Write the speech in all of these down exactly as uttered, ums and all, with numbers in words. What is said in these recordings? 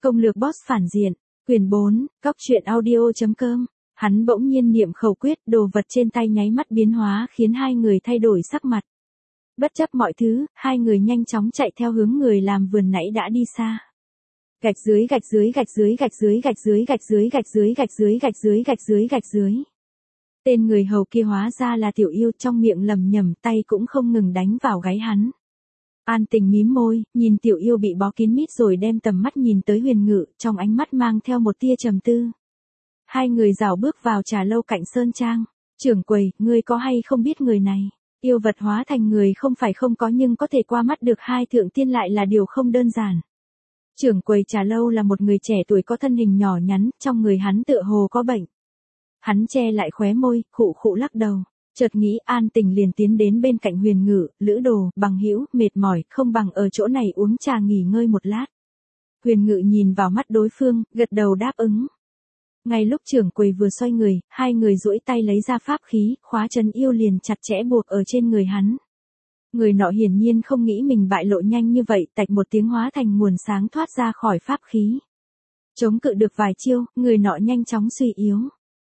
Công lược boss phản diện, quyền bốn, góc truyện audio.com. Hắn bỗng nhiên niệm khẩu quyết, đồ vật trên tay nháy mắt biến hóa khiến hai người thay đổi sắc mặt. Bất chấp mọi thứ, hai người nhanh chóng chạy theo hướng người làm vườn nãy đã đi xa. Gạch dưới gạch dưới gạch dưới gạch dưới gạch dưới gạch dưới gạch dưới gạch dưới gạch dưới gạch dưới gạch dưới. Tên người hầu kia hóa ra là Tiểu Yêu, trong miệng lầm nhầm, tay cũng không ngừng đánh vào gáy hắn. An Tình mím môi, nhìn Tiểu Yêu bị bó kín mít rồi đem tầm mắt nhìn tới Huyền Ngự, trong ánh mắt mang theo một tia trầm tư. Hai người rảo bước vào trà lâu cạnh Sơn Trang. Trưởng quầy, ngươi có hay không biết người này? Yêu vật hóa thành người không phải không có, nhưng có thể qua mắt được hai thượng tiên lại là điều không đơn giản. Trưởng quầy trà lâu là một người trẻ tuổi có thân hình nhỏ nhắn, trong người hắn tựa hồ có bệnh. Hắn che lại khóe môi, khụ khụ lắc đầu. Chợt nghĩ, An Tình liền tiến đến bên cạnh Huyền Ngự, Lữ Đồ, bằng hữu, mệt mỏi, không bằng ở chỗ này uống trà nghỉ ngơi một lát. Huyền Ngự nhìn vào mắt đối phương, gật đầu đáp ứng. Ngay lúc trưởng quầy vừa xoay người, hai người duỗi tay lấy ra pháp khí, khóa trấn yêu liền chặt chẽ buộc ở trên người hắn. Người nọ hiển nhiên không nghĩ mình bại lộ nhanh như vậy, tạch một tiếng hóa thành nguồn sáng thoát ra khỏi pháp khí. Chống cự được vài chiêu, người nọ nhanh chóng suy yếu.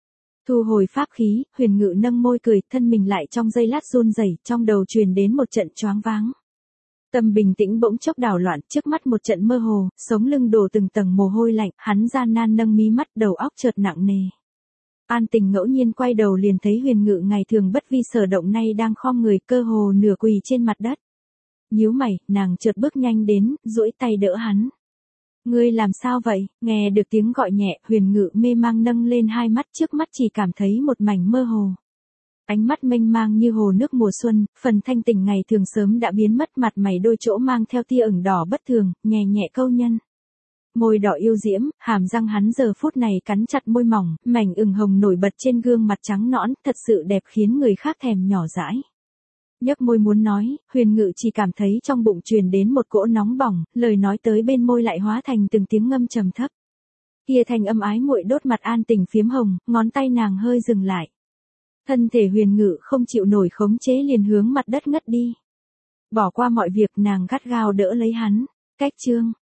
Thu hồi pháp khí, Huyền Ngự nâng môi cười, thân mình lại trong giây lát run rẩy, trong đầu truyền đến một trận choáng váng. Tâm bình tĩnh bỗng chốc đảo loạn, trước mắt một trận mơ hồ, sống lưng đổ từng tầng mồ hôi lạnh, hắn gian nan nâng mí mắt, đầu óc chợt nặng nề. An Tình ngẫu nhiên quay đầu liền thấy Huyền Ngự ngày thường bất vi sở động nay đang khom người, cơ hồ nửa quỳ trên mặt đất. Nhíu mày, nàng chợt bước nhanh đến, duỗi tay đỡ hắn. Ngươi làm sao vậy? Nghe được tiếng gọi nhẹ, Huyền Ngự mê mang nâng lên hai mắt, trước mắt chỉ cảm thấy một mảnh mơ hồ. Ánh mắt mênh mang như hồ nước mùa xuân, phần thanh tỉnh ngày thường sớm đã biến mất, mặt mày đôi chỗ mang theo tia ửng đỏ bất thường, nhẹ nhẹ câu nhân. Môi đỏ yêu diễm, hàm răng hắn giờ phút này cắn chặt môi mỏng, mảnh ửng hồng nổi bật trên gương mặt trắng nõn, thật sự đẹp khiến người khác thèm nhỏ dãi. Nhếch môi muốn nói, Huyền Ngự chỉ cảm thấy trong bụng truyền đến một cỗ nóng bỏng, lời nói tới bên môi lại hóa thành từng tiếng ngâm trầm thấp. Kia thanh âm ái muội đốt mặt An Tình phiếm hồng, ngón tay nàng hơi dừng lại. Thân thể Huyền Ngự không chịu nổi khống chế liền hướng mặt đất ngất đi. Bỏ qua mọi việc, nàng gắt gao đỡ lấy hắn. Cách chương